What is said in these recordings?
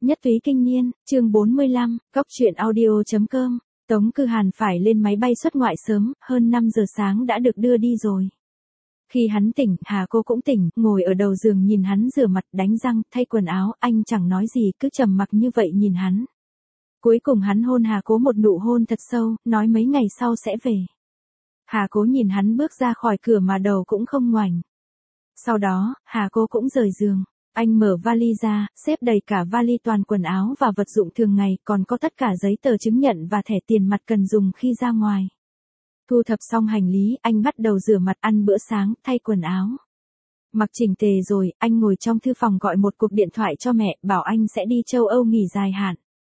Nhất túy kinh niên, chương 45, góc truyện audio.com. Tống Cư Hàn phải lên máy bay xuất ngoại sớm, hơn 5 giờ sáng đã được đưa đi rồi. Khi hắn tỉnh, Hà Cô cũng tỉnh, ngồi ở đầu giường nhìn hắn rửa mặt, đánh răng, thay quần áo, anh chẳng nói gì, cứ trầm mặc như vậy nhìn hắn. Cuối cùng hắn hôn Hà Cố một nụ hôn thật sâu, nói mấy ngày sau sẽ về. Hà Cố nhìn hắn bước ra khỏi cửa mà đầu cũng không ngoảnh. Sau đó, Hà Cô cũng rời giường. Anh mở vali ra, xếp đầy cả vali toàn quần áo và vật dụng thường ngày, còn có tất cả giấy tờ chứng nhận và thẻ tiền mặt cần dùng khi ra ngoài. Thu thập xong hành lý, anh bắt đầu rửa mặt, ăn bữa sáng, thay quần áo. Mặc chỉnh tề rồi, anh ngồi trong thư phòng gọi một cuộc điện thoại cho mẹ, bảo anh sẽ đi châu Âu nghỉ dài hạn.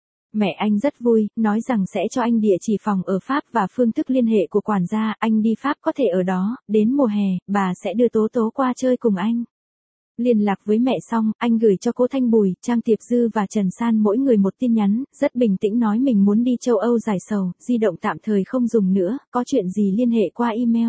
Mẹ anh rất vui, nói rằng sẽ cho anh địa chỉ phòng ở Pháp và phương thức liên hệ của quản gia, anh đi Pháp có thể ở đó, đến mùa hè, bà sẽ đưa Tố Tố qua chơi cùng anh. Liên lạc với mẹ xong, anh gửi cho cô Thanh Bùi, Trang Tiệp Dư và Trần San mỗi người một tin nhắn, rất bình tĩnh nói mình muốn đi châu Âu giải sầu, di động tạm thời không dùng nữa, có chuyện gì liên hệ qua email.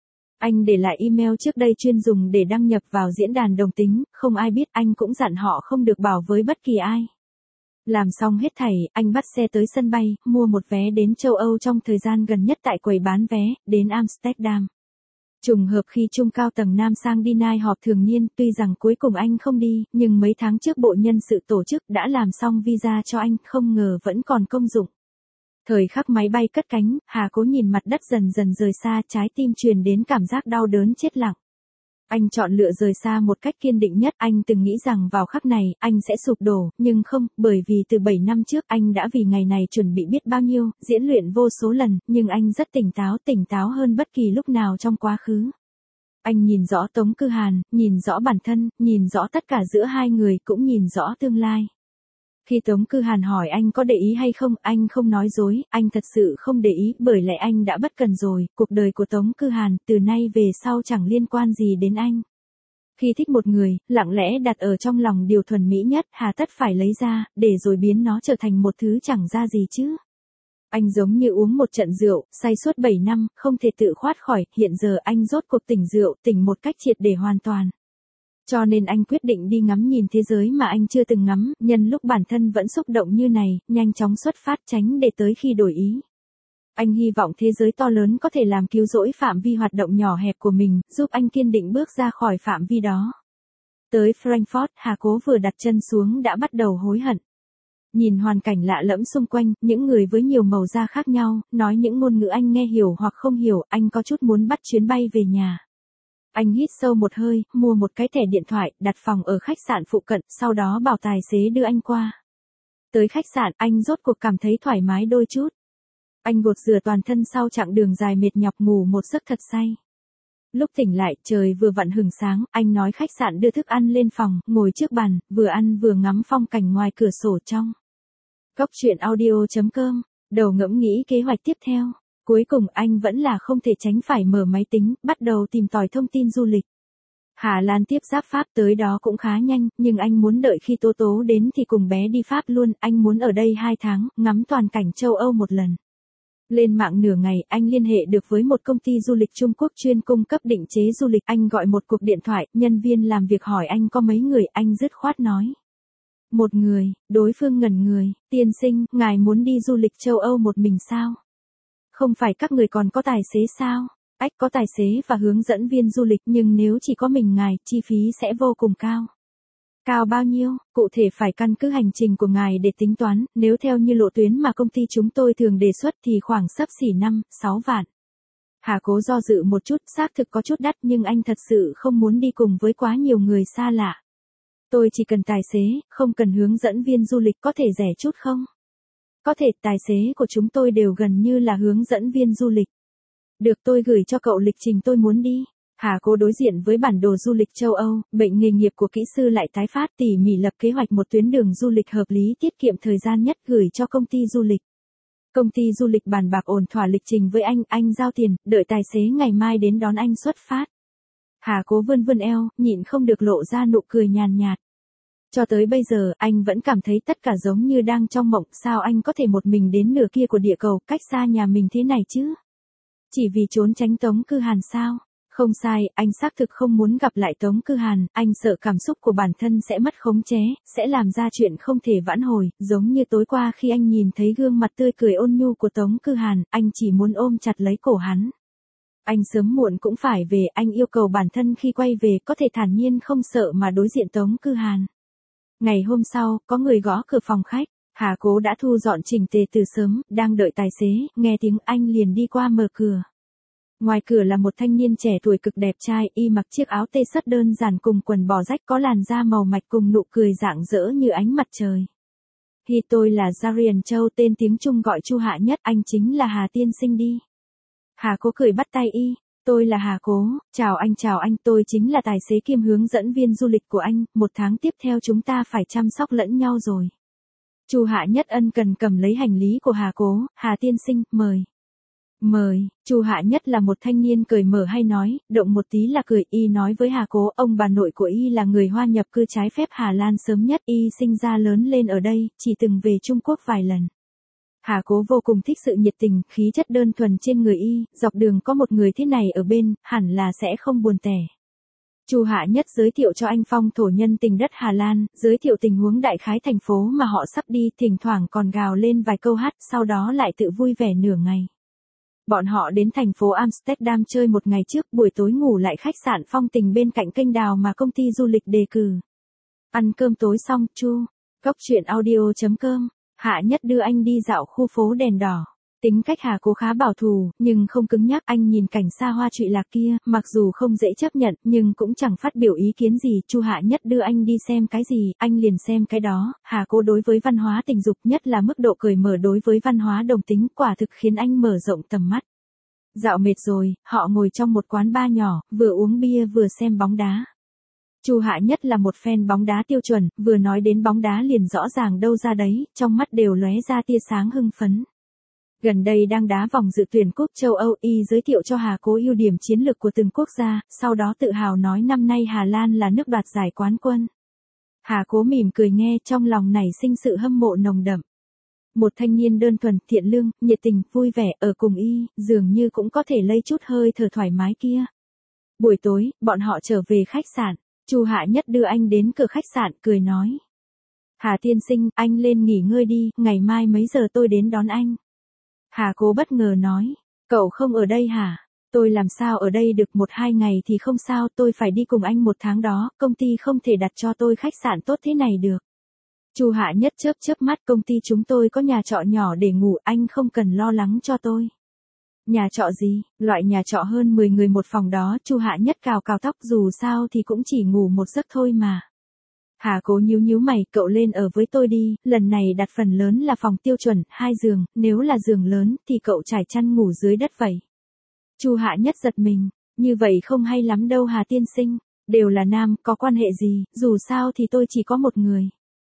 Anh để lại email trước đây chuyên dùng để đăng nhập vào diễn đàn đồng tính, không ai biết, anh cũng dặn họ không được bảo với bất kỳ ai. Làm xong hết thảy, anh bắt xe tới sân bay, mua một vé đến châu Âu trong thời gian gần nhất tại quầy bán vé, đến Amsterdam. Trùng hợp khi trung cao tầng Nam sang đi nai họp thường niên, tuy rằng cuối cùng anh không đi, nhưng mấy tháng trước bộ nhân sự tổ chức đã làm xong visa cho anh, không ngờ vẫn còn công dụng. Thời khắc máy bay cất cánh, Hà Cố nhìn mặt đất dần dần rời xa, trái tim truyền đến cảm giác đau đớn chết lặng. Anh chọn lựa rời xa một cách kiên định nhất, anh từng nghĩ rằng vào khắc này, anh sẽ sụp đổ, nhưng không, bởi vì từ 7 năm trước anh đã vì ngày này chuẩn bị biết bao nhiêu, diễn luyện vô số lần, nhưng anh rất tỉnh táo hơn bất kỳ lúc nào trong quá khứ. Anh nhìn rõ Tống Cư Hàn, nhìn rõ bản thân, nhìn rõ tất cả giữa hai người, cũng nhìn rõ tương lai. Khi Tống Cư Hàn hỏi anh có để ý hay không, anh không nói dối, anh thật sự không để ý, bởi lẽ anh đã bất cần rồi, cuộc đời của Tống Cư Hàn, từ nay về sau chẳng liên quan gì đến anh. Khi thích một người, lặng lẽ đặt ở trong lòng điều thuần mỹ nhất, hà tất phải lấy ra, để rồi biến nó trở thành một thứ chẳng ra gì chứ. Anh giống như uống một trận rượu, say suốt 7 năm, không thể tự thoát khỏi, hiện giờ anh rốt cuộc tỉnh rượu, tỉnh một cách triệt để hoàn toàn. Cho nên anh quyết định đi ngắm nhìn thế giới mà anh chưa từng ngắm, nhân lúc bản thân vẫn xúc động như này, nhanh chóng xuất phát tránh để tới khi đổi ý. Anh hy vọng thế giới to lớn có thể làm cứu rỗi phạm vi hoạt động nhỏ hẹp của mình, giúp anh kiên định bước ra khỏi phạm vi đó. Tới Frankfurt, Hà Cố vừa đặt chân xuống đã bắt đầu hối hận. Nhìn hoàn cảnh lạ lẫm xung quanh, những người với nhiều màu da khác nhau, nói những ngôn ngữ anh nghe hiểu hoặc không hiểu, anh có chút muốn bắt chuyến bay về nhà. Anh hít sâu một hơi, mua một cái thẻ điện thoại, đặt phòng ở khách sạn phụ cận, sau đó bảo tài xế đưa anh qua. Tới khách sạn, anh rốt cuộc cảm thấy thoải mái đôi chút. Anh gột rửa toàn thân sau chặng đường dài mệt nhọc, ngủ một giấc thật say. Lúc tỉnh lại, trời vừa vặn hửng sáng, anh nói khách sạn đưa thức ăn lên phòng, ngồi trước bàn, vừa ăn vừa ngắm phong cảnh ngoài cửa sổ trong. Góc truyện audio.com, đầu ngẫm nghĩ kế hoạch tiếp theo. Cuối cùng anh vẫn là không thể tránh phải mở máy tính, bắt đầu tìm tòi thông tin du lịch. Hà Lan tiếp giáp Pháp, tới đó cũng khá nhanh, nhưng anh muốn đợi khi Tố Tố đến thì cùng bé đi Pháp luôn, anh muốn ở đây 2 tháng, ngắm toàn cảnh châu Âu một lần. Lên mạng nửa ngày, anh liên hệ được với một công ty du lịch Trung Quốc chuyên cung cấp định chế du lịch, anh gọi một cuộc điện thoại, nhân viên làm việc hỏi anh có mấy người, anh dứt khoát nói. Một người, đối phương ngẩn người, tiên sinh, ngài muốn đi du lịch châu Âu một mình sao? Không phải các người còn có tài xế sao? Ách, có tài xế và hướng dẫn viên du lịch, nhưng nếu chỉ có mình ngài, chi phí sẽ vô cùng cao. Cao bao nhiêu? Cụ thể phải căn cứ hành trình của ngài để tính toán, nếu theo như lộ tuyến mà công ty chúng tôi thường đề xuất thì khoảng xấp xỉ 5-6 vạn. Hà Cố do dự một chút, xác thực có chút đắt nhưng anh thật sự không muốn đi cùng với quá nhiều người xa lạ. Tôi chỉ cần tài xế, không cần hướng dẫn viên du lịch, có thể rẻ chút không? Có thể, tài xế của chúng tôi đều gần như là hướng dẫn viên du lịch. Được, tôi gửi cho cậu lịch trình tôi muốn đi. Hà Cố đối diện với bản đồ du lịch châu Âu, bệnh nghề nghiệp của kỹ sư lại tái phát, tỉ mỉ lập kế hoạch một tuyến đường du lịch hợp lý, tiết kiệm thời gian nhất, gửi cho công ty du lịch. Công ty du lịch bàn bạc ổn thỏa lịch trình với anh giao tiền, đợi tài xế ngày mai đến đón anh xuất phát. Hà Cố vươn eo, nhịn không được lộ ra nụ cười nhàn nhạt. Cho tới bây giờ, anh vẫn cảm thấy tất cả giống như đang trong mộng, sao anh có thể một mình đến nửa kia của địa cầu, cách xa nhà mình thế này chứ? Chỉ vì trốn tránh Tống Cư Hàn sao? Không sai, anh xác thực không muốn gặp lại Tống Cư Hàn, anh sợ cảm xúc của bản thân sẽ mất khống chế, sẽ làm ra chuyện không thể vãn hồi, giống như tối qua khi anh nhìn thấy gương mặt tươi cười ôn nhu của Tống Cư Hàn, anh chỉ muốn ôm chặt lấy cổ hắn. Anh sớm muộn cũng phải về, anh yêu cầu bản thân khi quay về có thể thản nhiên không sợ mà đối diện Tống Cư Hàn. Ngày hôm sau, có người gõ cửa phòng khách, Hà Cố đã thu dọn chỉnh tề từ sớm, đang đợi tài xế, nghe tiếng anh liền đi qua mở cửa. Ngoài cửa là một thanh niên trẻ tuổi cực đẹp trai, y mặc chiếc áo tê sất đơn giản cùng quần bò rách có làn da màu mạch cùng nụ cười rạng rỡ như ánh mặt trời. Hi, tôi là Zarian Châu, tên tiếng Trung gọi Chu Hạ Nhất, anh chính là Hà tiên sinh đi. Hà Cố cười bắt tay y, tôi là Hà Cố, chào anh, tôi chính là tài xế kiêm hướng dẫn viên du lịch của anh, 1 tháng tiếp theo chúng ta phải chăm sóc lẫn nhau rồi. Chu Hạ Nhất ân cần cầm lấy hành lý của Hà Cố, Hà tiên sinh, mời. Mời, Chu Hạ Nhất là một thanh niên cởi mở hay nói, động một tí là cười, y nói với Hà Cố, ông bà nội của y là người Hoa nhập cư trái phép Hà Lan sớm nhất, y sinh ra lớn lên ở đây, chỉ từng về Trung Quốc vài lần. Hà Cố vô cùng thích sự nhiệt tình, khí chất đơn thuần trên người y, dọc đường có một người thế này ở bên, hẳn là sẽ không buồn tẻ. Chu Hạ Nhất giới thiệu cho anh phong thổ nhân tình đất Hà Lan, giới thiệu tình huống đại khái thành phố mà họ sắp đi, thỉnh thoảng còn gào lên vài câu hát, sau đó lại tự vui vẻ nửa ngày. Bọn họ đến thành phố Amsterdam chơi một ngày trước, buổi tối ngủ lại khách sạn phong tình bên cạnh kênh đào mà công ty du lịch đề cử. Ăn cơm tối xong, Cốc truyện audio.com, Hạ Nhất đưa anh đi dạo khu phố đèn đỏ. Tính cách Hà Cố khá bảo thủ, nhưng không cứng nhắc, anh nhìn cảnh xa hoa trụy lạc kia, mặc dù không dễ chấp nhận, nhưng cũng chẳng phát biểu ý kiến gì. Chu Hạ Nhất đưa anh đi xem cái gì, anh liền xem cái đó. Hà Cố đối với văn hóa tình dục, nhất là mức độ cởi mở đối với văn hóa đồng tính, quả thực khiến anh mở rộng tầm mắt. Dạo mệt rồi, họ ngồi trong một quán bar nhỏ, vừa uống bia vừa xem bóng đá. Chu Hạ Nhất là một fan bóng đá tiêu chuẩn, vừa nói đến bóng đá liền rõ ràng đâu ra đấy, trong mắt đều lóe ra tia sáng hưng phấn. Gần đây đang đá vòng dự tuyển cúp châu Âu, y giới thiệu cho Hà Cố ưu điểm chiến lược của từng quốc gia, sau đó tự hào nói năm nay Hà Lan là nước đoạt giải quán quân. Hà Cố mỉm cười nghe, trong lòng nảy sinh sự hâm mộ nồng đậm. Một thanh niên đơn thuần, thiện lương, nhiệt tình, vui vẻ, ở cùng y, dường như cũng có thể lây chút hơi thở thoải mái kia. Buổi tối, bọn họ trở về khách sạn, Chu Hạ Nhất đưa anh đến cửa khách sạn, cười nói. Hà tiên sinh, anh lên nghỉ ngơi đi, ngày mai mấy giờ tôi đến đón anh. Hà Cố bất ngờ nói, cậu không ở đây hả? Tôi làm sao ở đây được 1-2 ngày thì không sao, tôi phải đi cùng anh 1 tháng đó, công ty không thể đặt cho tôi khách sạn tốt thế này được. Chu Hạ Nhất chớp chớp mắt, công ty chúng tôi có nhà trọ nhỏ để ngủ, anh không cần lo lắng cho tôi. Nhà trọ gì, loại nhà trọ hơn 10 người một phòng đó, Chu Hạ Nhất cào cào tóc, dù sao thì cũng chỉ ngủ một giấc thôi mà. Hà Cố nhíu mày, cậu lên ở với tôi đi, lần này đặt phần lớn là phòng tiêu chuẩn, 2 giường, nếu là giường lớn thì cậu trải chăn ngủ dưới đất vậy. Chu Hạ Nhất giật mình, như vậy không hay lắm đâu Hà tiên sinh, đều là nam, có quan hệ gì, dù sao thì tôi chỉ có một người.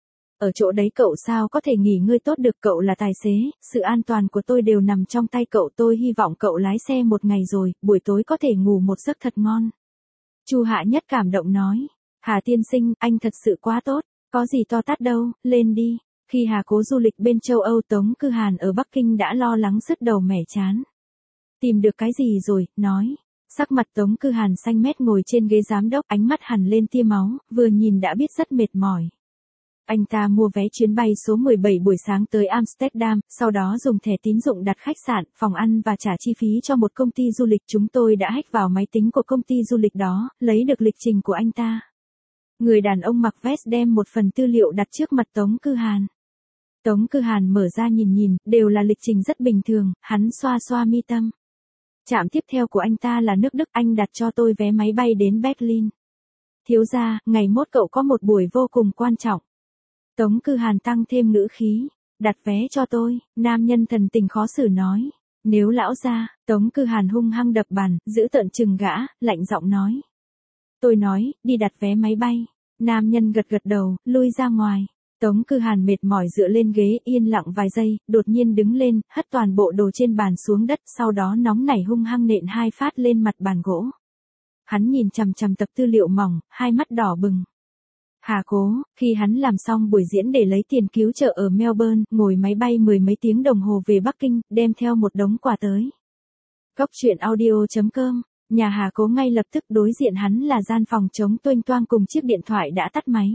Ở chỗ đấy cậu sao có thể nghỉ ngơi tốt được, cậu là tài xế, sự an toàn của tôi đều nằm trong tay cậu, tôi hy vọng cậu lái xe một ngày rồi, buổi tối có thể ngủ một giấc thật ngon. Chu Hạ Nhất cảm động nói. Hà tiên sinh, anh thật sự quá tốt, có gì to tát đâu, lên đi. Khi Hà Cố du lịch bên châu Âu, Tống Cư Hàn ở Bắc Kinh đã lo lắng sứt đầu mẻ chán. Tìm được cái gì rồi, nói. Sắc mặt Tống Cư Hàn xanh mét ngồi trên ghế giám đốc, ánh mắt hằn lên tia máu, vừa nhìn đã biết rất mệt mỏi. Anh ta mua vé chuyến bay số 17 buổi sáng tới Amsterdam, sau đó dùng thẻ tín dụng đặt khách sạn, phòng ăn và trả chi phí cho một công ty du lịch. Chúng tôi đã hack vào máy tính của công ty du lịch đó, lấy được lịch trình của anh ta. Người đàn ông mặc vest đem một phần tư liệu đặt trước mặt Tống Cư Hàn. Tống Cư Hàn mở ra nhìn, đều là lịch trình rất bình thường, hắn xoa xoa mi tâm. Trạm tiếp theo của anh ta là nước Đức, anh đặt cho tôi vé máy bay đến Berlin. Thiếu gia, ngày mốt cậu có một buổi vô cùng quan trọng. Tống Cư Hàn tăng thêm ngữ khí, đặt vé cho tôi, nam nhân thần tình khó xử nói. Nếu lão gia, Tống Cư Hàn hung hăng đập bàn, giữ tợn chừng gã, lạnh giọng nói. Tôi nói, đi đặt vé máy bay. Nam nhân gật đầu, lui ra ngoài. Tống Cư Hàn mệt mỏi dựa lên ghế, yên lặng vài giây, đột nhiên đứng lên, hất toàn bộ đồ trên bàn xuống đất, sau đó nóng nảy hung hăng nện 2 phát lên mặt bàn gỗ. Hắn nhìn chằm chằm tập tư liệu mỏng, hai mắt đỏ bừng. Hà Cố, khi hắn làm xong buổi diễn để lấy tiền cứu trợ ở Melbourne, ngồi máy bay 10 mấy tiếng đồng hồ về Bắc Kinh, đem theo một đống quà tới. Cốc truyện audio.com Nhà Hà Cố ngay lập tức đối diện hắn là gian phòng trống toênh toang cùng chiếc điện thoại đã tắt máy.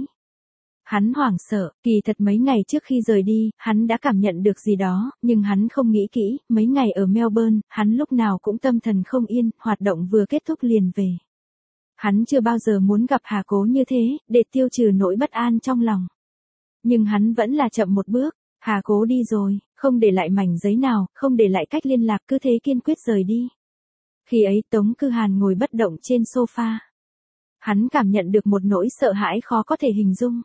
Hắn hoảng sợ, kỳ thật mấy ngày trước khi rời đi, hắn đã cảm nhận được gì đó, nhưng hắn không nghĩ kỹ, mấy ngày ở Melbourne, hắn lúc nào cũng tâm thần không yên, hoạt động vừa kết thúc liền về. Hắn chưa bao giờ muốn gặp Hà Cố như thế, để tiêu trừ nỗi bất an trong lòng. Nhưng hắn vẫn là chậm một bước, Hà Cố đi rồi, không để lại mảnh giấy nào, không để lại cách liên lạc, cứ thế kiên quyết rời đi. Khi ấy Tống Cư Hàn ngồi bất động trên sofa. Hắn cảm nhận được một nỗi sợ hãi khó có thể hình dung.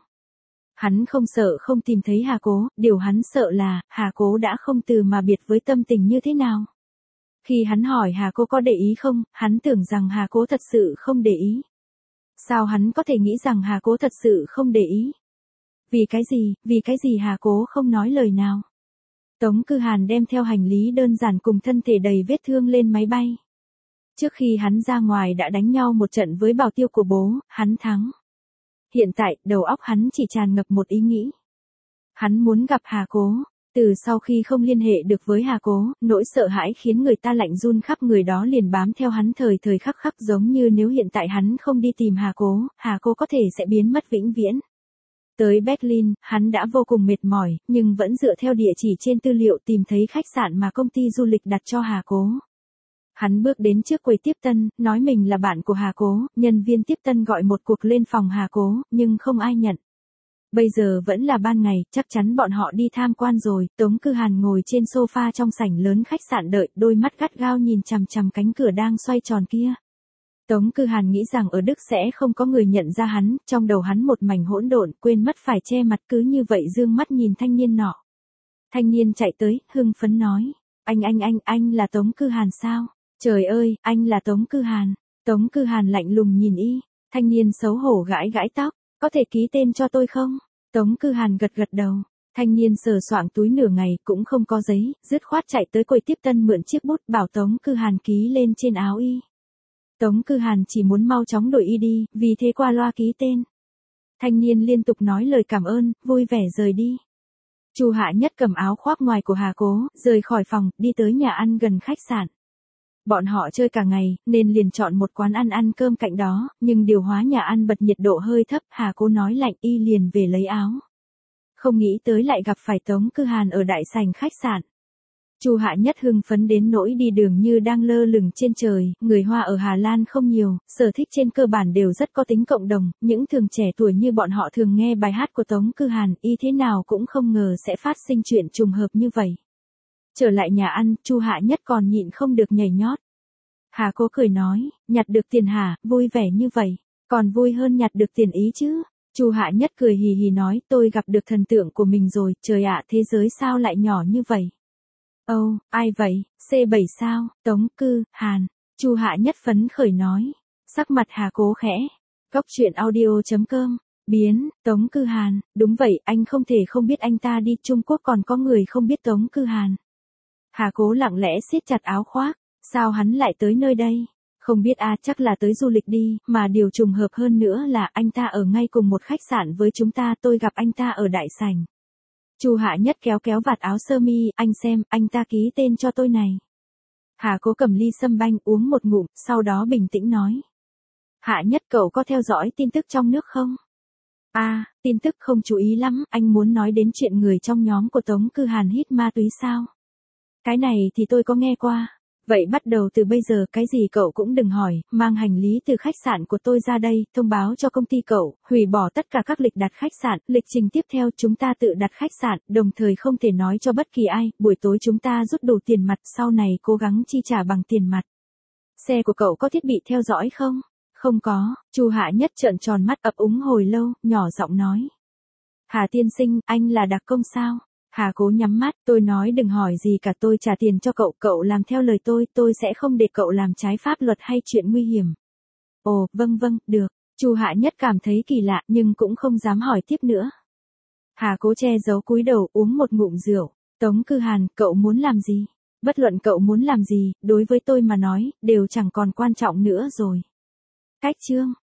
Hắn không sợ không tìm thấy Hà Cố, điều hắn sợ là, Hà Cố đã không từ mà biệt với tâm tình như thế nào. Khi hắn hỏi Hà Cố có để ý không, hắn tưởng rằng Hà Cố thật sự không để ý. Sao hắn có thể nghĩ rằng Hà Cố thật sự không để ý? Vì cái gì Hà Cố không nói lời nào? Tống Cư Hàn đem theo hành lý đơn giản cùng thân thể đầy vết thương lên máy bay. Trước khi hắn ra ngoài đã đánh nhau một trận với bảo tiêu của bố, hắn thắng. Hiện tại, đầu óc hắn chỉ tràn ngập một ý nghĩ. Hắn muốn gặp Hà Cố. Từ sau khi không liên hệ được với Hà Cố, nỗi sợ hãi khiến người ta lạnh run khắp người đó liền bám theo hắn thời thời khắc khắc, giống như nếu hiện tại hắn không đi tìm Hà Cố có thể sẽ biến mất vĩnh viễn. Tới Berlin, hắn đã vô cùng mệt mỏi, nhưng vẫn dựa theo địa chỉ trên tư liệu tìm thấy khách sạn mà công ty du lịch đặt cho Hà Cố. Hắn bước đến trước quầy tiếp tân, nói mình là bạn của Hà Cố, nhân viên tiếp tân gọi một cuộc lên phòng Hà Cố, nhưng không ai nhận. Bây giờ vẫn là ban ngày, chắc chắn bọn họ đi tham quan rồi. Tống Cư Hàn ngồi trên sofa trong sảnh lớn khách sạn đợi, đôi mắt gắt gao nhìn chằm chằm cánh cửa đang xoay tròn kia. Tống Cư Hàn nghĩ rằng ở Đức sẽ không có người nhận ra hắn, trong đầu hắn một mảnh hỗn độn, quên mất phải che mặt, cứ như vậy dương mắt nhìn thanh niên nọ. Thanh niên chạy tới, hưng phấn nói, anh là Tống Cư Hàn sao? Trời ơi, anh là Tống Cư Hàn. Tống Cư Hàn lạnh lùng nhìn y, thanh niên xấu hổ gãi gãi tóc, có thể ký tên cho tôi không? Tống Cư Hàn gật gật đầu, thanh niên sờ soạng túi nửa ngày cũng không có giấy, dứt khoát chạy tới quầy tiếp tân mượn chiếc bút bảo Tống Cư Hàn ký lên trên áo y. Tống Cư Hàn chỉ muốn mau chóng đổi y đi, vì thế qua loa ký tên. Thanh niên liên tục nói lời cảm ơn, vui vẻ rời đi. Chu Hạ Nhất cầm áo khoác ngoài của Hà Cố, rời khỏi phòng, đi tới nhà ăn gần khách sạn. Bọn họ chơi cả ngày, nên liền chọn một quán ăn cơm cạnh đó, nhưng điều hóa nhà ăn bật nhiệt độ hơi thấp, Hà Cố nói lạnh y liền về lấy áo. Không nghĩ tới lại gặp phải Tống Cư Hàn ở đại sảnh khách sạn. Chu Hạ Nhất hưng phấn đến nỗi đi đường như đang lơ lửng trên trời, người Hoa ở Hà Lan không nhiều, sở thích trên cơ bản đều rất có tính cộng đồng, những thường trẻ tuổi như bọn họ thường nghe bài hát của Tống Cư Hàn, y thế nào cũng không ngờ sẽ phát sinh chuyện trùng hợp như vậy. Trở lại nhà ăn, Chu Hạ Nhất còn nhịn không được nhảy nhót. Hà Cố cười nói, nhặt được tiền hả, vui vẻ như vậy, còn vui hơn nhặt được tiền ý chứ. Chu Hạ Nhất cười hì hì nói, tôi gặp được thần tượng của mình rồi, trời ạ, thế giới sao lại nhỏ như vậy? Ồ, ai vậy, C7 sao, Tống Cư Hàn, Chu Hạ Nhất phấn khởi nói. Sắc mặt Hà Cố khẽ, Cóc truyện audio.com, biến, Tống Cư Hàn, đúng vậy, anh không thể không biết anh ta đi Trung Quốc còn có người không biết Tống Cư Hàn. Hà Cố lặng lẽ siết chặt áo khoác, sao hắn lại tới nơi đây? Không biết chắc là tới du lịch đi, mà điều trùng hợp hơn nữa là anh ta ở ngay cùng một khách sạn với chúng ta, tôi gặp anh ta ở đại sảnh. Chu Hạ Nhất kéo kéo vạt áo sơ mi, anh xem, anh ta ký tên cho tôi này. Hà Cố cầm ly sâm banh uống một ngụm, sau đó bình tĩnh nói. Hạ Nhất cậu có theo dõi tin tức trong nước không? Tin tức không chú ý lắm, anh muốn nói đến chuyện người trong nhóm của Tống Cư Hàn hít ma túy sao? Cái này thì tôi có nghe qua. Vậy bắt đầu từ bây giờ cái gì cậu cũng đừng hỏi, mang hành lý từ khách sạn của tôi ra đây, thông báo cho công ty cậu, hủy bỏ tất cả các lịch đặt khách sạn, lịch trình tiếp theo chúng ta tự đặt khách sạn, đồng thời không thể nói cho bất kỳ ai, buổi tối chúng ta rút đủ tiền mặt, sau này cố gắng chi trả bằng tiền mặt. Xe của cậu có thiết bị theo dõi không? Không có, Chu Hạ Nhất trợn tròn mắt ấp úng hồi lâu, nhỏ giọng nói. Hà tiên sinh, anh là đặc công sao? Hà Cố nhắm mắt, tôi nói đừng hỏi gì cả, tôi trả tiền cho cậu, cậu làm theo lời tôi sẽ không để cậu làm trái pháp luật hay chuyện nguy hiểm. Ồ, vâng, được. Chu Hạ Nhất cảm thấy kỳ lạ nhưng cũng không dám hỏi tiếp nữa. Hà Cố che giấu cúi đầu uống một ngụm rượu. Tống Cư Hàn, cậu muốn làm gì? Bất luận cậu muốn làm gì, đối với tôi mà nói, đều chẳng còn quan trọng nữa rồi. Cách chương